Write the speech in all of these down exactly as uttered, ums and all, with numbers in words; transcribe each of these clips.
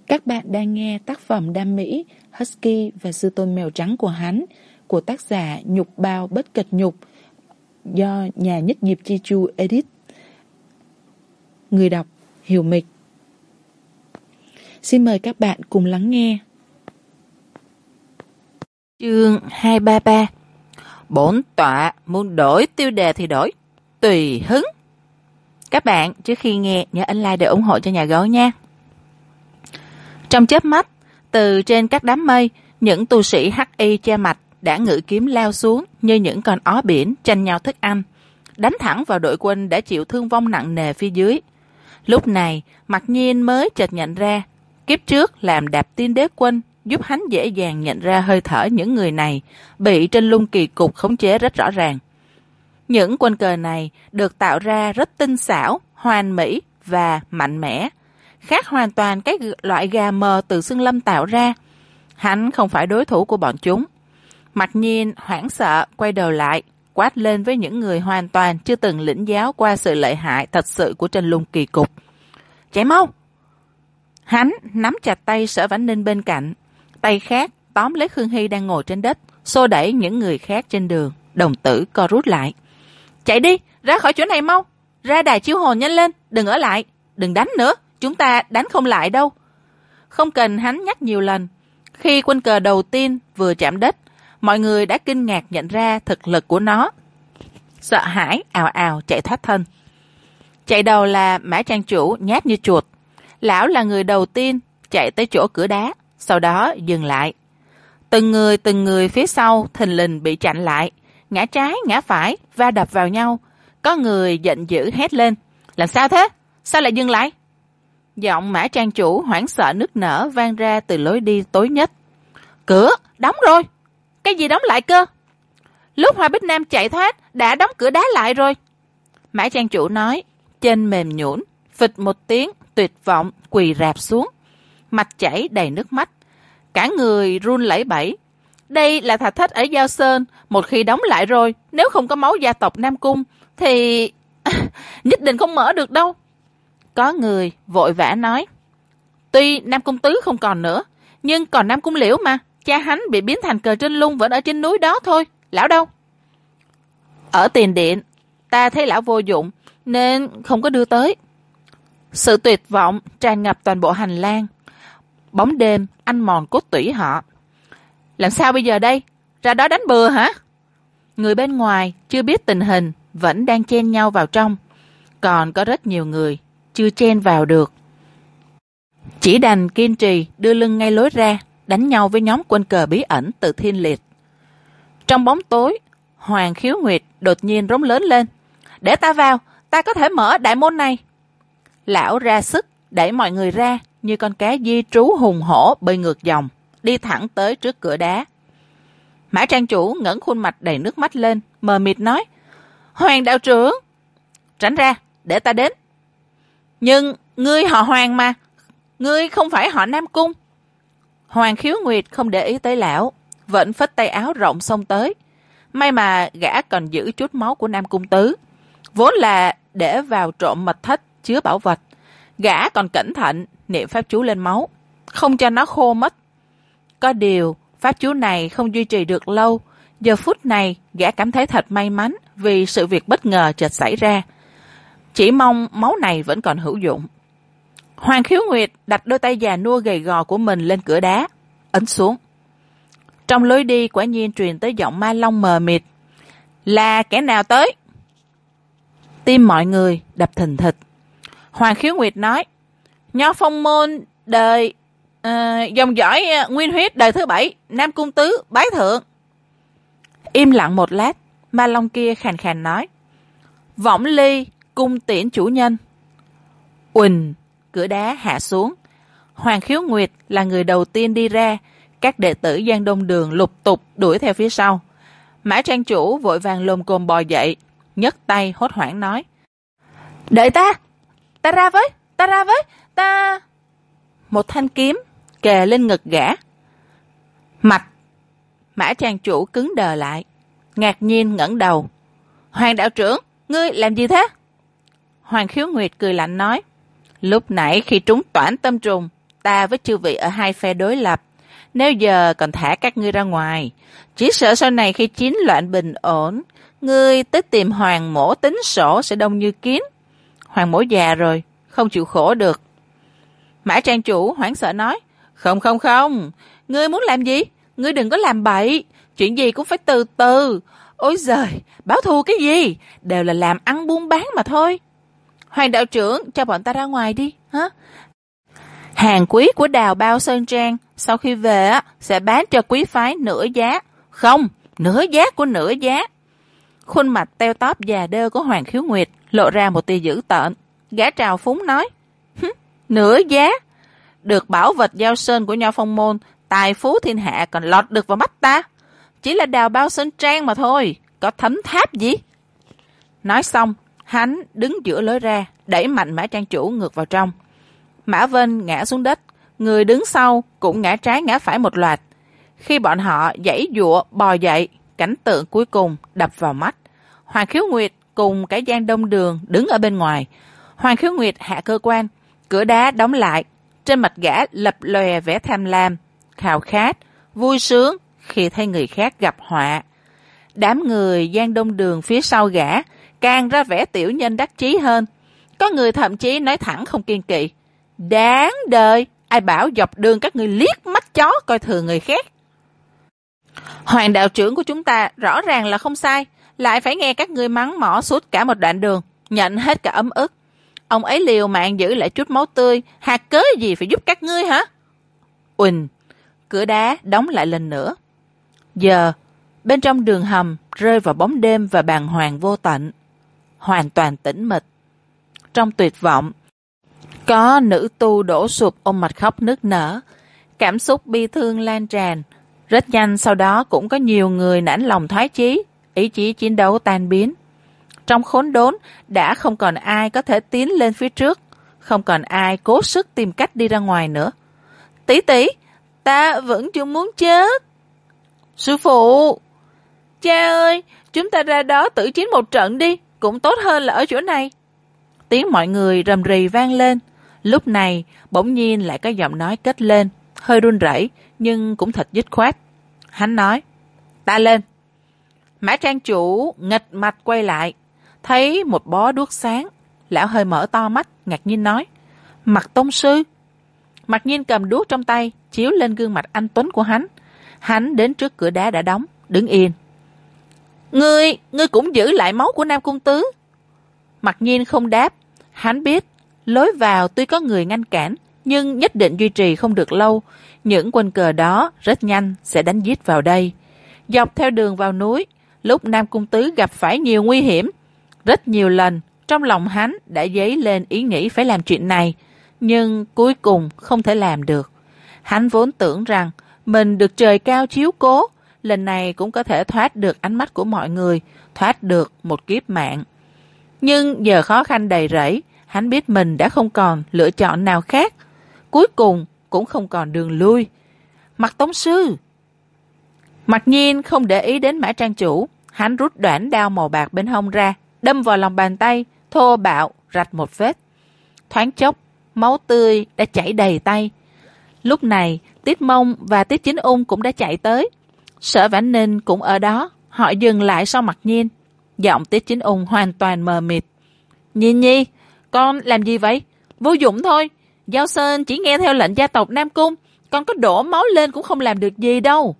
Các bạn đang nghe tác phẩm Đam Mỹ, Husky và Sư Tôn Mèo Trắng của hắn của tác giả Nhục Bao Bất Cật Nhục do nhà Nhất Nghiệp Chi Chu edit. Người đọc Hiểu Mịch. Xin mời các bạn cùng lắng nghe. Chương hai ba ba. Bổn tọa muốn đổi tiêu đề thì đổi, tùy hứng. Các bạn trước khi nghe nhớ ấn like để ủng hộ cho nhà gấu nha. Trong chớp mắt, từ trên các đám mây, những tu sĩ hắc y che mặt đã ngự kiếm lao xuống như những con ó biển tranh nhau thức ăn, đánh thẳng vào đội quân đã chịu thương vong nặng nề phía dưới. Lúc này, Mặc Nhiên mới chợt nhận ra, kiếp trước làm đạp tiên đế quân giúp hắn dễ dàng nhận ra hơi thở những người này bị Trân Lung kỳ cục khống chế rất rõ ràng. Những quân cờ này được tạo ra rất tinh xảo, hoàn mỹ và mạnh mẽ, khác hoàn toàn cái loại gà mờ từ Xương Lâm tạo ra. Hắn không phải đối thủ của bọn chúng. Mặc Nhiên hoảng sợ quay đầu lại, quát lên với những người hoàn toàn chưa từng lĩnh giáo qua sự lợi hại thật sự của Trân Lung kỳ cục. Chạy mau! Hắn nắm chặt tay Sở Vãn Ninh bên cạnh, tay khác tóm lấy Khương Hy đang ngồi trên đất, xô đẩy những người khác trên đường, đồng tử co rút lại. Chạy đi, ra khỏi chỗ này mau! Ra đài chiêu hồn nhanh lên, đừng ở lại, đừng đánh nữa, chúng ta đánh không lại đâu. Không cần hắn nhắc nhiều lần, khi quân cờ đầu tiên vừa chạm đất, mọi người đã kinh ngạc nhận ra thực lực của nó. Sợ hãi ào ào chạy thoát thân. Chạy đầu là Mã Trang Chủ nhát như chuột. Lão là người đầu tiên chạy tới chỗ cửa đá, sau đó dừng lại. Từng người từng người phía sau thình lình bị chặn lại, ngã trái ngã phải va đập vào nhau. Có người giận dữ hét lên, làm sao thế? Sao lại dừng lại? Giọng Mã Trang Chủ hoảng sợ nức nở vang ra từ lối đi tối nhất. Cửa đóng rồi. Cái gì đóng lại cơ? Lúc Hoa Bích Nam chạy thoát đã đóng cửa đá lại rồi. Mã Trang Chủ nói, chân mềm nhũn, phịch một tiếng tuyệt vọng quỳ rạp xuống, mặt chảy đầy nước mắt, cả người run lẩy bẩy. Đây là thạch thất ở Giao Sơn, một khi đóng lại rồi, nếu không có máu gia tộc Nam Cung thì nhất định không mở được đâu. Có người vội vã nói, tuy Nam Cung Tứ không còn nữa, nhưng còn Nam Cung Liễu mà, cha hắn bị biến thành cờ Trân Lung vẫn ở trên núi đó thôi. Lão đâu? Ở tiền điện, ta thấy lão vô dụng nên không có đưa tới. Sự tuyệt vọng tràn ngập toàn bộ hành lang. Bóng đêm ăn mòn cốt tủy họ. Làm sao bây giờ đây? Ra đó đánh bừa hả? Người bên ngoài chưa biết tình hình vẫn đang chen nhau vào trong. Còn có rất nhiều người chưa chen vào được. Chỉ đành kiên trì đưa lưng ngay lối ra, đánh nhau với nhóm quân cờ bí ẩn từ Thiên Liệt. Trong bóng tối, Hoàng Khiếu Nguyệt đột nhiên rống lớn lên. Để ta vào, ta có thể mở đại môn này. Lão ra sức đẩy mọi người ra như con cá di trú hùng hổ bơi ngược dòng, đi thẳng tới trước cửa đá. Mã Trang Chủ ngẩng khuôn mặt đầy nước mắt lên, mờ mịt nói, Hoàng đạo trưởng, tránh ra, để ta đến. Nhưng ngươi họ Hoàng mà, ngươi không phải họ Nam Cung. Hoàng Khiếu Nguyệt không để ý tới lão, vẫn phất tay áo rộng xông tới. May mà gã còn giữ chút máu của Nam Cung Tứ, vốn là để vào trộm mật thất chứa bảo vật. Gã còn cẩn thận niệm pháp chú lên máu, không cho nó khô mất. Có điều pháp chú này không duy trì được lâu. Giờ phút này gã cảm thấy thật may mắn vì sự việc bất ngờ chợt xảy ra. Chỉ mong máu này vẫn còn hữu dụng. Hoàng Khiếu Nguyệt đặt đôi tay già nua gầy gò của mình lên cửa đá, ấn xuống. Trong lối đi quả nhiên truyền tới giọng ma long mờ mịt. Là kẻ nào tới? Tim mọi người đập thình thịch. Hoàng Khiếu Nguyệt nói, Nho Phong Môn đời uh, dòng dõi uh, nguyên huyết đời thứ bảy, Nam Cung Tứ bái thượng. Im lặng một lát, ma long kia khàn khàn nói, Võng Ly cung tiễn chủ nhân. Uỳnh, cửa đá hạ xuống. Hoàng Khiếu Nguyệt là người đầu tiên đi ra, các đệ tử Giang Đông Đường lục tục đuổi theo phía sau. Mã Trang Chủ vội vàng lồm cồm bò dậy, nhấc tay hốt hoảng nói, đợi ta, ta ra với, ta ra với, ta... Một thanh kiếm kề lên ngực gã. Mặt Mã Trang Chủ cứng đờ lại, ngạc nhiên ngẩng đầu. Hoàng đạo trưởng, ngươi làm gì thế? Hoàng Khiếu Nguyệt cười lạnh nói, lúc nãy khi trúng toản tâm trùng, ta với chư vị ở hai phe đối lập. Nếu giờ còn thả các ngươi ra ngoài, chỉ sợ sau này khi chiến loạn bình ổn, ngươi tới tìm Hoàng mổ tính sổ sẽ đông như kiến. Hoàng mổ già rồi, không chịu khổ được. Mã trang chủ hoảng sợ nói, không không không, ngươi muốn làm gì? Ngươi đừng có làm bậy, chuyện gì cũng phải từ từ. Ôi giời, báo thù cái gì? Đều là làm ăn buôn bán mà thôi. Hoàng đạo trưởng, cho bọn ta ra ngoài đi. Hả? Hàng quý của Đào Bao Sơn Trang sau khi về á sẽ bán cho quý phái nửa giá. Không, nửa giá của nửa giá. Khuôn mặt teo tóp già đơ của Hoàng Khiếu Nguyệt lộ ra một tia dữ tợn. Gã trào phúng nói, nửa giá? Được bảo vật giao sơn của Nho Phong Môn, tài phú thiên hạ còn lọt được vào mắt ta. Chỉ là Đào Bao Sơn Trang mà thôi, có thấm tháp gì? Nói xong, hắn đứng giữa lối ra, đẩy mạnh Mã trang chủ ngược vào trong. Mã Vân ngã xuống đất, người đứng sau cũng ngã trái ngã phải một loạt. Khi bọn họ giãy giụa bò dậy, cảnh tượng cuối cùng đập vào mắt. Hoàng Khiếu Nguyệt cùng cái Giang Đông Đường đứng ở bên ngoài. Hoàng Khiếu Nguyệt hạ cơ quan, cửa đá đóng lại, trên mặt gã lập lòe vẻ tham lam, khao khát, vui sướng khi thấy người khác gặp họa. Đám người Giang Đông Đường phía sau gã càng ra vẻ tiểu nhân đắc chí hơn. Có người thậm chí nói thẳng không kiên kỵ, đáng đời, ai bảo dọc đường các người liếc mắt chó coi thường người khác. Hoàng đạo trưởng của chúng ta rõ ràng là không sai, lại phải nghe các ngươi mắng mỏ suốt cả một đoạn đường, nhận hết cả ấm ức. Ông ấy liều mạng giữ lại chút máu tươi, hạt cớ gì phải giúp các ngươi hả? Uỳnh, cửa đá đóng lại lần nữa. Giờ, bên trong đường hầm rơi vào bóng đêm và bàng hoàng vô tận. Hoàn toàn tĩnh mịch. Trong tuyệt vọng, có nữ tu đổ sụp ôm mặt khóc nức nở. Cảm xúc bi thương lan tràn. Rất nhanh sau đó cũng có nhiều người nản lòng thoái chí, ý chí chiến đấu tan biến. Trong khốn đốn đã không còn ai có thể tiến lên phía trước, không còn ai cố sức tìm cách đi ra ngoài nữa. Tỷ tỷ, ta vẫn chưa muốn chết. Sư phụ, cha ơi, chúng ta ra đó tử chiến một trận đi, cũng tốt hơn là ở chỗ này. Tiếng mọi người rầm rì vang lên. Lúc này bỗng nhiên lại có giọng nói cất lên, hơi run rẩy nhưng cũng thật dứt khoát. Hắn nói, ta lên. Mã trang chủ nghịch mặt quay lại, thấy một bó đuốc sáng. Lão hơi mở to mắt, ngạc nhiên nói, Mạc tông sư. Mạc Nhiên cầm đuốc trong tay, chiếu lên gương mặt anh tuấn của hắn. Hắn đến trước cửa đá đã đóng, đứng yên. Ngươi, ngươi cũng giữ lại máu của Nam Cung Tứ. Mạc Nhiên không đáp. Hắn biết, lối vào tuy có người ngăn cản, nhưng nhất định duy trì không được lâu. Những quân cờ đó rất nhanh sẽ đánh giết vào đây. Dọc theo đường vào núi, lúc Nam Cung Tứ gặp phải nhiều nguy hiểm, rất nhiều lần trong lòng hắn đã dấy lên ý nghĩ phải làm chuyện này, nhưng cuối cùng không thể làm được. Hắn vốn tưởng rằng mình được trời cao chiếu cố, lần này cũng có thể thoát được ánh mắt của mọi người, thoát được một kiếp mạng. Nhưng giờ khó khăn đầy rẫy, hắn biết mình đã không còn lựa chọn nào khác, cuối cùng cũng không còn đường lui. Mạc tông sư. Mạc Nhiên không để ý đến Mã trang chủ, hắn rút đoản đao màu bạc bên hông ra, đâm vào lòng bàn tay, thô bạo rạch một vết. Thoáng chốc, máu tươi đã chảy đầy tay. Lúc này, Tiết Mông và Tiết Chính Ung cũng đã chạy tới. Sở Vãn Ninh cũng ở đó, họ dừng lại sau Mạc Nhiên. Giọng Tiết Chính Ung hoàn toàn mờ mịt. Nhiên Nhi, con làm gì vậy? Vô dụng thôi. Giao Sơn chỉ nghe theo lệnh gia tộc Nam Cung, con có đổ máu lên cũng không làm được gì đâu.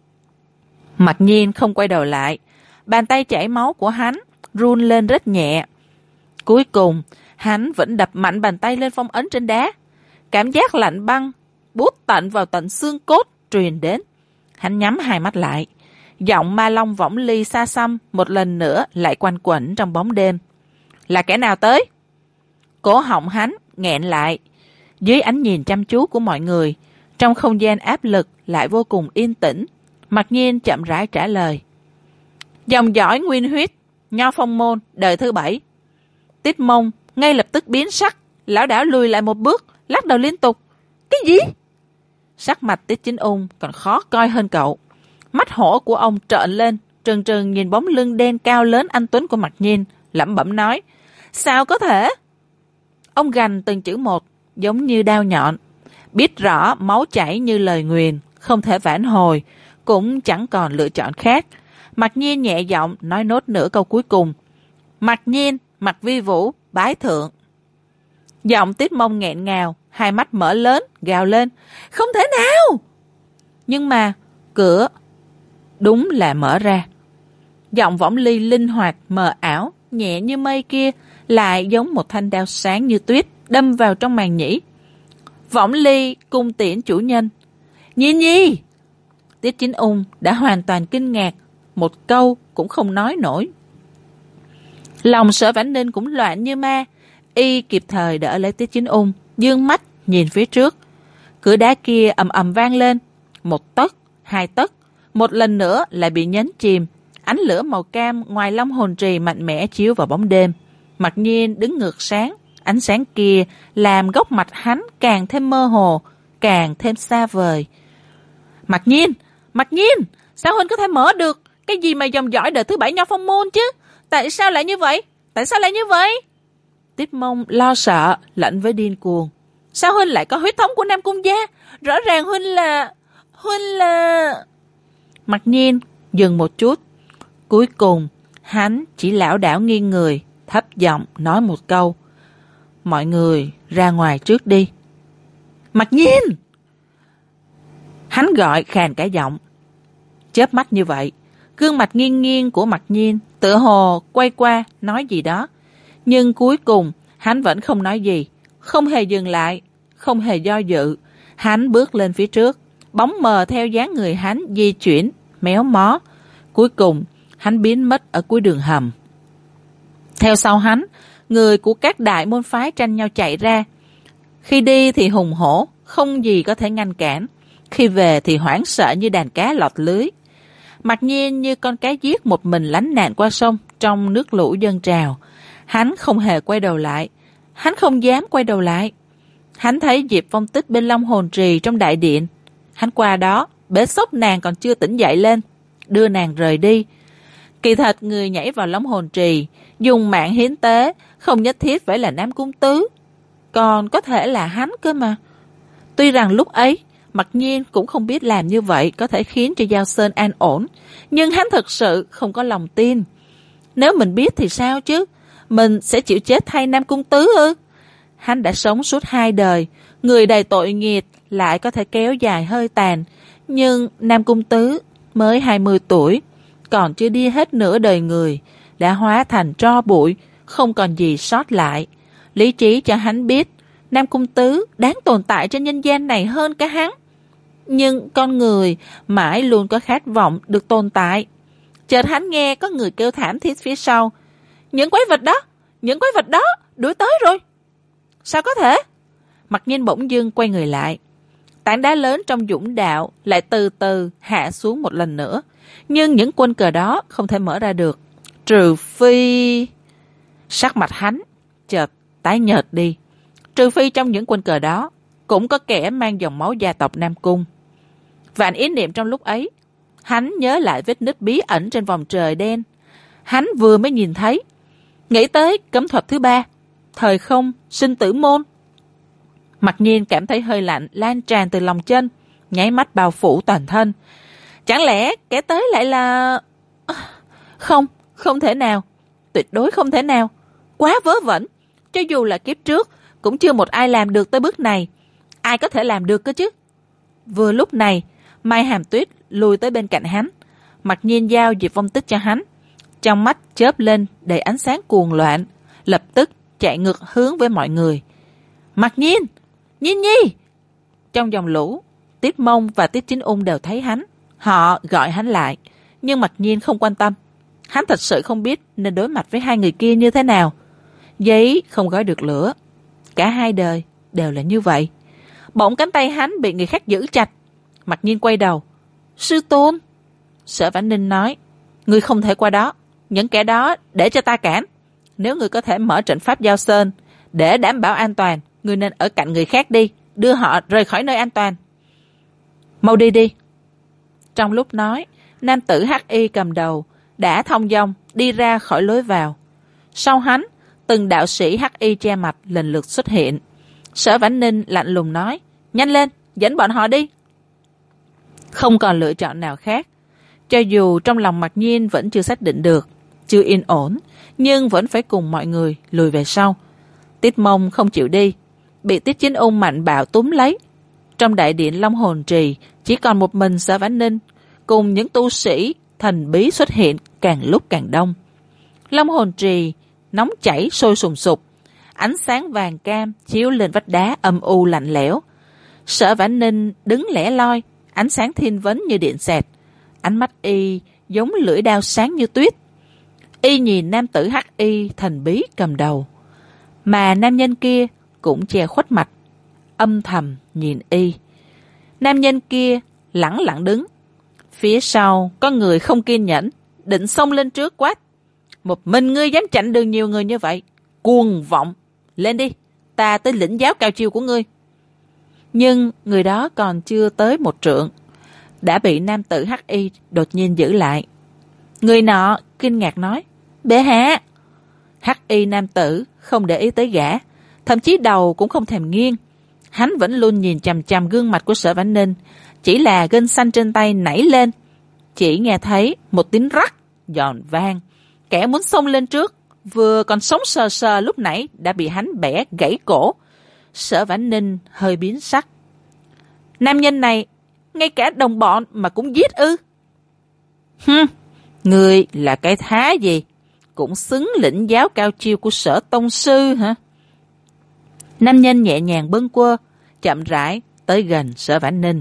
Mạc Nhiên không quay đầu lại. Bàn tay chảy máu của hắn run lên rất nhẹ. Cuối cùng, hắn vẫn đập mạnh bàn tay lên phong ấn trên đá. Cảm giác lạnh băng, buốt tận vào tận xương cốt truyền đến. Hắn nhắm hai mắt lại. Giọng Ma Long Võng Ly xa xăm một lần nữa lại quanh quẩn trong bóng đêm. Là kẻ nào tới? Cổ họng hắn nghẹn lại. Dưới ánh nhìn chăm chú của mọi người, trong không gian áp lực lại vô cùng yên tĩnh, Mạc Nhiên chậm rãi trả lời. Dòng dõi nguyên huyết, Nho Phong Môn, đời thứ bảy. Tiết Mông ngay lập tức biến sắc, lão đảo lùi lại một bước, lắc đầu liên tục. Cái gì? Sắc mặt Tiết Chính Ung còn khó coi hơn cậu. Mắt hổ của ông trợn lên, trừng trừng nhìn bóng lưng đen cao lớn anh tuấn của Mạc Nhiên, lẩm bẩm nói. Sao có thể? Ông gằn từng chữ một, giống như đao nhọn. biết rõ máu chảy như lời nguyền, không thể vãn hồi, cũng chẳng còn lựa chọn khác. Mặc Nhiên nhẹ giọng nói nốt nửa câu cuối cùng. Mặc Nhiên, Mặc Vi Vũ, bái thượng. Giọng Tiết Mông nghẹn ngào, hai mắt mở lớn, gào lên. Không thể nào! Nhưng mà, cửa đúng là mở ra. Giọng Võng Ly linh hoạt, mờ ảo, nhẹ như mây kia, lại giống một thanh đao sáng như tuyết, đâm vào trong màn nhĩ. Võng Ly cung tiễn chủ nhân. Nhi Nhi! Tiết Chính Ung đã hoàn toàn kinh ngạc, một câu cũng không nói nổi. Lòng Sở Vãn Ninh cũng loạn như ma, y kịp thời đỡ lấy Tiết Chính Ung, dương mắt nhìn phía trước. Cửa đá kia ầm ầm vang lên, một tấc, hai tấc, một lần nữa lại bị nhấn chìm. Ánh lửa màu cam ngoài long hồn trì mạnh mẽ chiếu vào bóng đêm. Mặc Nhiên đứng ngược sáng, ánh sáng kia làm góc mặt hắn càng thêm mơ hồ, càng thêm xa vời. Mặc Nhiên, Mặc Nhiên, sao huynh có thể mở được cái gì mà dòng dõi đời thứ bảy Nho Phong môn chứ? Tại sao lại như vậy? Tại sao lại như vậy? Tiết Mông lo sợ, lạnh với điên cuồng. Sao huynh lại có huyết thống của Nam Cung gia? Rõ ràng huynh là... huynh là... Mặc Nhiên dừng một chút. Cuối cùng, hắn chỉ lảo đảo nghiêng người, thấp giọng nói một câu. Mọi người ra ngoài trước đi. Mặc Nhiên! Hắn gọi khàn cả giọng. Chớp mắt như vậy, gương mặt nghiêng nghiêng của Mặc Nhiên tựa hồ quay qua nói gì đó. Nhưng cuối cùng, hắn vẫn không nói gì, không hề dừng lại, không hề do dự. Hắn bước lên phía trước, bóng mờ theo dáng người hắn di chuyển, méo mó. Cuối cùng, hắn biến mất ở cuối đường hầm. Theo sau hắn, người của các đại môn phái tranh nhau chạy ra. Khi đi thì hùng hổ, không gì có thể ngăn cản. Khi về thì hoảng sợ như đàn cá lọt lưới. Mặc Nhiên như con cá giết một mình lánh nạn qua sông trong nước lũ dâng trào. Hắn không hề quay đầu lại. Hắn không dám quay đầu lại. Hắn thấy Diệp Phong Tích bên Long Hồn Trì trong đại điện. Hắn qua đó, bế xốc nàng còn chưa tỉnh dậy lên, đưa nàng rời đi. Kỳ thật người nhảy vào Long Hồn Trì, dùng mạng hiến tế, không nhất thiết phải là Nam Cung Tứ. Còn có thể là hắn cơ mà. Tuy rằng lúc ấy, Mặc Nhiên cũng không biết làm như vậy có thể khiến cho Giao Sơn an ổn, nhưng hắn thật sự không có lòng tin. Nếu mình biết thì sao chứ? Mình sẽ chịu chết thay Nam Cung Tứ ư? Hắn đã sống suốt hai đời, người đầy tội nghiệp lại có thể kéo dài hơi tàn. Nhưng Nam Cung Tứ mới hai mươi tuổi, còn chưa đi hết nửa đời người, đã hóa thành tro bụi, không còn gì sót lại. Lý trí cho hắn biết, Nam Cung Tứ đáng tồn tại trên nhân gian này hơn cả hắn. Nhưng con người mãi luôn có khát vọng được tồn tại. Chợt hắn nghe có người kêu thảm thiết phía sau. Những quái vật đó, những quái vật đó, đuổi tới rồi. Sao có thể? Mặc Nhiên bỗng dưng quay người lại. Tảng đá lớn trong dũng đạo lại từ từ hạ xuống một lần nữa. Nhưng những quân cờ đó không thể mở ra được. Trừ phi... Sắc mặt hắn chợt tái nhợt đi. Trừ phi trong những quân cờ đó cũng có kẻ mang dòng máu gia tộc Nam Cung. Vạn ý niệm trong lúc ấy, hắn nhớ lại vết nứt bí ẩn trên vòng trời đen. Hắn vừa mới nhìn thấy, nghĩ tới cấm thuật thứ ba, thời không, sinh tử môn. Mặc Nhiên cảm thấy hơi lạnh lan tràn từ lòng chân, nháy mắt bao phủ toàn thân. Chẳng lẽ kẻ tới lại là... Không, không thể nào. Tuyệt đối không thể nào. Quá vớ vẩn. Cho dù là kiếp trước, cũng chưa một ai làm được tới bước này. Ai có thể làm được cơ chứ? Vừa lúc này, Mai Hàm Tuyết lùi tới bên cạnh hắn. Mặc Nhiên giao Diệp Phong Tích cho hắn. Trong mắt chớp lên đầy ánh sáng cuồng loạn, lập tức chạy ngược hướng với mọi người. Mặc Nhiên! Nhiên Nhi! Trong dòng lũ, Tiết Mông và Tiết Chính Ung đều thấy hắn. Họ gọi hắn lại, nhưng Mặc Nhiên không quan tâm. Hắn thật sự không biết nên đối mặt với hai người kia như thế nào. Giấy không gói được lửa. Cả hai đời đều là như vậy. Bỗng cánh tay hắn bị người khác giữ chặt. Mặc Nhiên quay đầu. Sư tôn! Sở Vãn Ninh nói, ngươi không thể qua đó. Những kẻ đó để cho ta cản. Nếu ngươi có thể mở trận pháp Giao Sơn để đảm bảo an toàn, ngươi nên ở cạnh người khác đi, đưa họ rời khỏi nơi an toàn. Mau đi đi. Trong lúc nói, nam tử hắc y cầm đầu đã thông dong đi ra khỏi lối vào. Sau hắn, từng đạo sĩ hắc y che mặt lần lượt xuất hiện. Sở Vãn Ninh lạnh lùng nói, Nhanh lên, dẫn bọn họ đi. Không còn lựa chọn nào khác. Cho dù trong lòng Mặc Nhiên vẫn chưa xác định được, chưa yên ổn, nhưng vẫn phải cùng mọi người lùi về sau. Tiết Mông không chịu đi, bị Tiết Chính Ung mạnh bạo túm lấy. Trong đại điện Long Hồn Trì chỉ còn một mình Sở Vãn Ninh cùng những tu sĩ thần bí xuất hiện càng lúc càng đông. Long Hồn Trì nóng chảy sôi sùng sục, ánh sáng vàng cam chiếu lên vách đá âm u lạnh lẽo. Sở Vãn Ninh đứng lẻ loi, ánh sáng thiên vấn như điện xẹt, ánh mắt y giống lưỡi đao sáng như tuyết. Y nhìn nam tử hắc y thần bí cầm đầu, mà nam nhân kia cũng che khuất mặt, âm thầm nhìn y. Nam nhân kia lẳng lặng đứng, phía sau có người không kiên nhẫn, định xông lên trước quát: một mình ngươi dám chặn đường nhiều người như vậy, cuồng vọng, lên đi, ta tới lĩnh giáo cao chiêu của ngươi. Nhưng người đó còn chưa tới một trượng, đã bị nam tử hắc y đột nhiên giữ lại. Người nọ kinh ngạc nói: bệ hạ. Hắc y nam tử không để ý tới gã, thậm chí đầu cũng không thèm nghiêng. Hắn vẫn luôn nhìn chằm chằm gương mặt của Sở Vãn Ninh, chỉ là gân xanh trên tay nảy lên. Chỉ nghe thấy một tiếng rắc giòn vang, kẻ muốn xông lên trước vừa còn sống sờ sờ lúc nãy đã bị hắn bẻ gãy cổ. Sở Vãn Ninh hơi biến sắc. Nam nhân này ngay cả đồng bọn mà cũng giết ư? Hừm, người là cái thá gì, cũng xứng lĩnh giáo cao chiêu của Sở tông sư hả? Nam nhân nhẹ nhàng bâng quơ, chậm rãi tới gần Sở Vãn Ninh.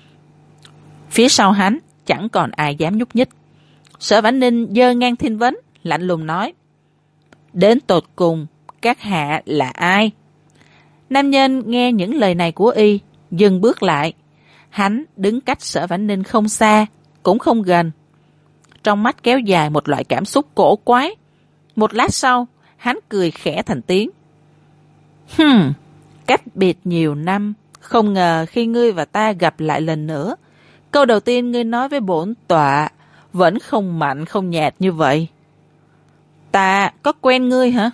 Phía sau hắn chẳng còn ai dám nhúc nhích. Sở Vãn Ninh giơ ngang thiên vấn, lạnh lùng nói: đến tột cùng các hạ là ai? Nam nhân nghe những lời này của y, dừng bước lại. Hắn đứng cách Sở Vãn Ninh không xa, cũng không gần. Trong mắt kéo dài một loại cảm xúc cổ quái. Một lát sau, hắn cười khẽ thành tiếng. Hừm, cách biệt nhiều năm, không ngờ khi ngươi và ta gặp lại lần nữa, câu đầu tiên ngươi nói với bổn tọa vẫn không mạnh không nhạt như vậy. Ta có quen ngươi hả?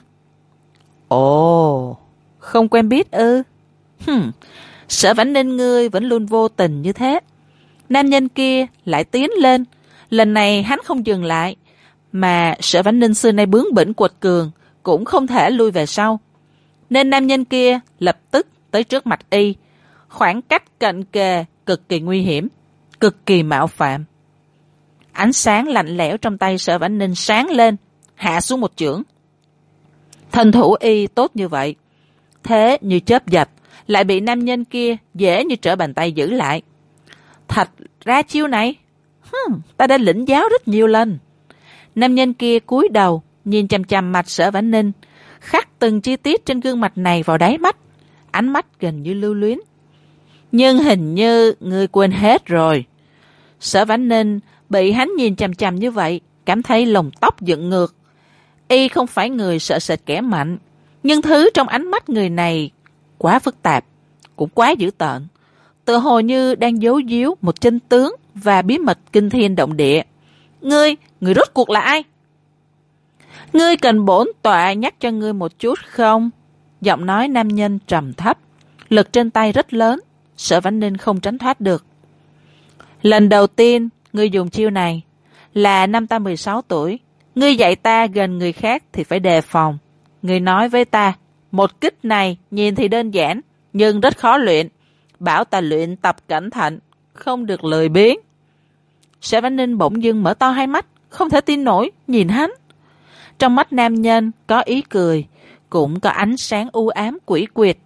Ồ, không quen biết ư? Hừm, Sở Vãn Ninh ngươi vẫn luôn vô tình như thế. Nam nhân kia lại tiến lên. Lần này hắn không dừng lại, mà Sở Vãn Ninh xưa nay bướng bỉnh quật cường, cũng không thể lui về sau. Nên nam nhân kia lập tức tới trước mặt y, khoảng cách cận kề cực kỳ nguy hiểm, cực kỳ mạo phạm. Ánh sáng lạnh lẽo trong tay Sở Vãn Ninh sáng lên, hạ xuống một chưởng. Thân thủ y tốt như vậy, thế như chớp giật, lại bị nam nhân kia dễ như trở bàn tay giữ lại. Thật ra chiêu này, hừm, ta đã lĩnh giáo rất nhiều lần. Nam nhân kia cúi đầu nhìn chằm chằm mặt Sở Vãn Ninh, khắc từng chi tiết trên gương mặt này vào đáy mắt, ánh mắt gần như lưu luyến. Nhưng hình như ngươi quên hết rồi. Sở Vãn Ninh bị hắn nhìn chằm chằm như vậy, cảm thấy lồng tóc dựng ngược. Y không phải người sợ sệt kẻ mạnh, nhưng thứ trong ánh mắt người này quá phức tạp, cũng quá dữ tợn, tựa hồ như đang giấu giấu một chân tướng và bí mật kinh thiên động địa. Ngươi, ngươi rốt cuộc là ai? Ngươi cần bổn tọa nhắc cho ngươi một chút không? Giọng nói nam nhân trầm thấp, lực trên tay rất lớn, Sở Vãn Ninh không tránh thoát được. Lần đầu tiên ngươi dùng chiêu này là năm ta mười sáu tuổi. Ngươi dạy ta gần người khác thì phải đề phòng. Ngươi nói với ta, một kích này nhìn thì đơn giản, nhưng rất khó luyện. Bảo ta luyện tập cẩn thận, không được lười biếng. Sở Vãn Ninh bỗng dưng mở to hai mắt, không thể tin nổi, nhìn hắn. Trong mắt nam nhân có ý cười, cũng có ánh sáng u ám quỷ quyệt.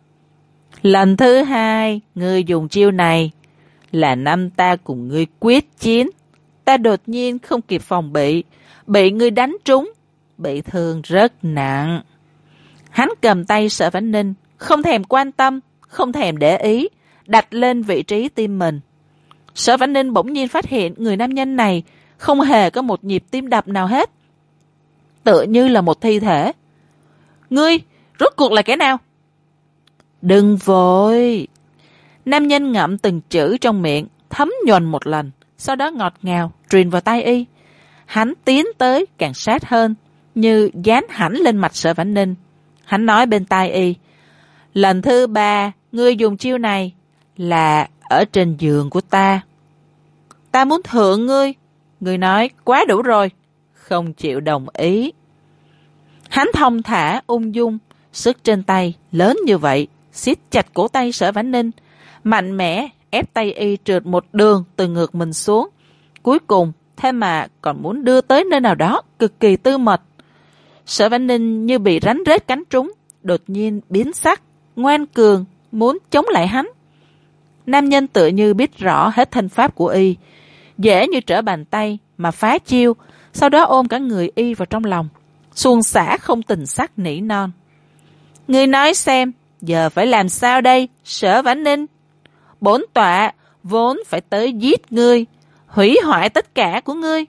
Lần thứ hai, ngươi dùng chiêu này là năm ta cùng ngươi quyết chiến. Ta đột nhiên không kịp phòng bị, bị ngươi đánh trúng, bị thương rất nặng. Hắn cầm tay Sở Vãn Ninh, không thèm quan tâm, không thèm để ý, đặt lên vị trí tim mình. Sở Vãn Ninh bỗng nhiên phát hiện người nam nhân này không hề có một nhịp tim đập nào hết, tựa như là một thi thể. Ngươi, rốt cuộc là kẻ nào? Đừng vội. Nam nhân ngậm từng chữ trong miệng, thấm nhuần một lần, sau đó ngọt ngào truyền vào tai y. Hắn tiến tới càng sát hơn, như dán hẳn lên mặt Sở Vãn Ninh. Hắn nói bên tai y, lần thứ ba ngươi dùng chiêu này là ở trên giường của ta. Ta muốn thượng ngươi. Ngươi nói quá đủ rồi, không chịu đồng ý. Hắn thong thả ung dung, sức trên tay lớn như vậy, siết chặt cổ tay Sở Vãn Ninh, mạnh mẽ ép tay y trượt một đường từ ngực mình xuống. Cuối cùng, thế mà còn muốn đưa tới nơi nào đó cực kỳ tư mật. Sở Vãn Ninh như bị rắn rết cắn trúng, đột nhiên biến sắc, ngoan cường, muốn chống lại hắn. Nam nhân tựa như biết rõ hết thân pháp của y, dễ như trở bàn tay mà phá chiêu, sau đó ôm cả người y vào trong lòng, xuồng xả không tình sắc nỉ non. Ngươi nói xem, giờ phải làm sao đây, Sở Vãn Ninh? Bổn tọa vốn phải tới giết ngươi, hủy hoại tất cả của ngươi.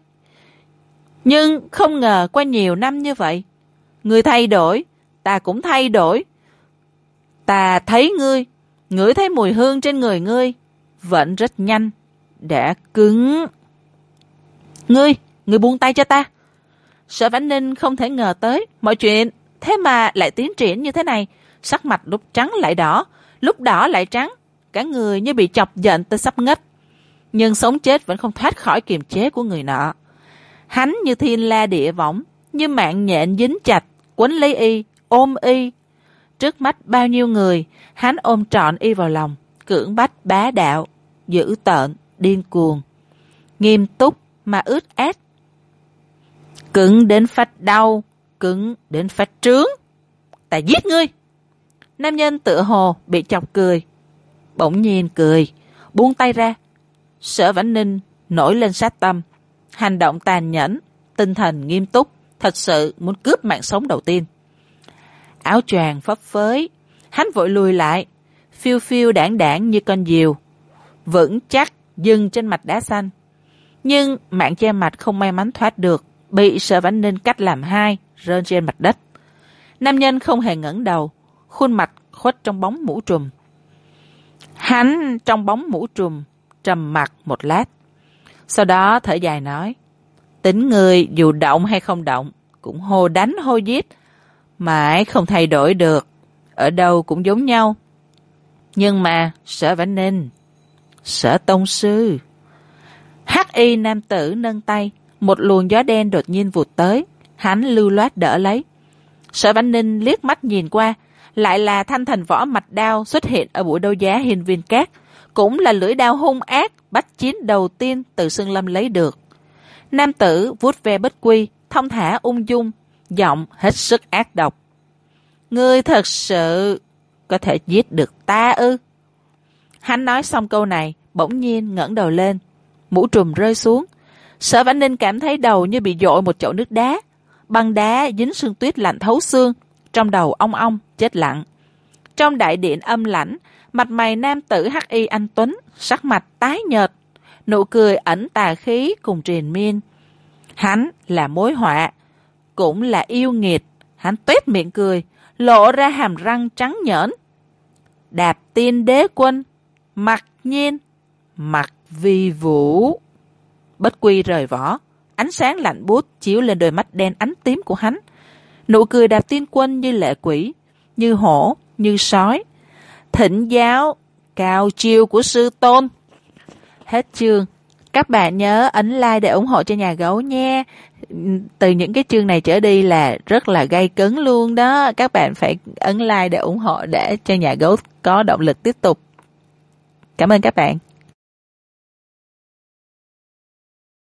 Nhưng không ngờ qua nhiều năm như vậy, ngươi thay đổi, ta cũng thay đổi. Ta thấy ngươi, ngửi thấy mùi hương trên người ngươi, vẫn rất nhanh, đã cứng. Ngươi, ngươi buông tay cho ta. Sở Vãn Ninh không thể ngờ tới mọi chuyện thế mà lại tiến triển như thế này. Sắc mặt lúc trắng lại đỏ, lúc đỏ lại trắng, cả người như bị chọc giận tới sắp ngất. Nhưng sống chết vẫn không thoát khỏi kiềm chế của người nọ. Hắn như thiên la địa võng, như mạng nhện dính chặt, quấn lấy y, ôm y. Trước mắt bao nhiêu người, hắn ôm trọn y vào lòng, cưỡng bách bá đạo, dữ tợn, điên cuồng, nghiêm túc mà ướt át. Cứng đến phát đau, cứng đến phát trướng. Ta giết ngươi. Nam nhân tựa hồ bị chọc cười, bỗng nhiên cười, buông tay ra. Sở Vãn Ninh nổi lên sát tâm, hành động tàn nhẫn, tinh thần nghiêm túc, thật sự muốn cướp mạng sống đầu tiên. Áo choàng phấp phới, hắn vội lùi lại, phiêu phiêu đảng đảng như con diều, vững chắc dừng trên mạch đá xanh. Nhưng mạng che mặt không may mắn thoát được, bị Sở Vãn Ninh cắt làm hai, rơi trên mặt đất. Nam nhân không hề ngẩng đầu, khuôn mặt khuất trong bóng mũ trùm. Hắn trong bóng mũ trùm trầm mặc một lát, sau đó thở dài nói: tính người dù động hay không động cũng hô đánh hô giết, mãi không thay đổi được, ở đâu cũng giống nhau. Nhưng mà Sở Vãn Ninh, Sở tông sư. Hắc y nam tử nâng tay, một luồng gió đen đột nhiên vụt tới, hắn lưu loát đỡ lấy. Sở Vãn Ninh liếc mắt nhìn qua, lại là thanh thành võ mạch đao xuất hiện ở buổi đấu giá Hiên Viên Cát, cũng là lưỡi đao hung ác bách chiến đầu tiên từ Sơn Lâm lấy được. Nam tử vuốt ve bất quy, thong thả ung dung, giọng hết sức ác độc. Ngươi thật sự có thể giết được ta ư? Hắn nói xong câu này, bỗng nhiên ngẩng đầu lên, mũ trùm rơi xuống. Sở Vãn Ninh cảm thấy đầu như bị dội một chậu nước đá, băng đá dính sương tuyết lạnh thấu xương, trong đầu ong ong chết lặng. Trong đại điện âm lãnh, mặt mày nam tử hắc y anh tuấn, sắc mặt tái nhợt, nụ cười ẩn tà khí cùng triền miên. Hắn là mối họa, cũng là yêu nghiệt. Hắn tuét miệng cười, lộ ra hàm răng trắng nhởn. Đạp tiên đế quân, mặc nhiên, mặc vi vũ. Bất quy rời vỏ, ánh sáng lạnh buốt chiếu lên đôi mắt đen ánh tím của hắn. Nụ cười Đạp tiên quân như lệ quỷ, như hổ, như sói. Thịnh giáo, cao chiêu của sư tôn. Hết chương. Các bạn nhớ ấn like để ủng hộ cho nhà gấu nha. Từ những cái chương này trở đi là rất là gay cấn luôn đó. Các bạn phải ấn like để ủng hộ để cho nhà gấu có động lực tiếp tục. Cảm ơn các bạn.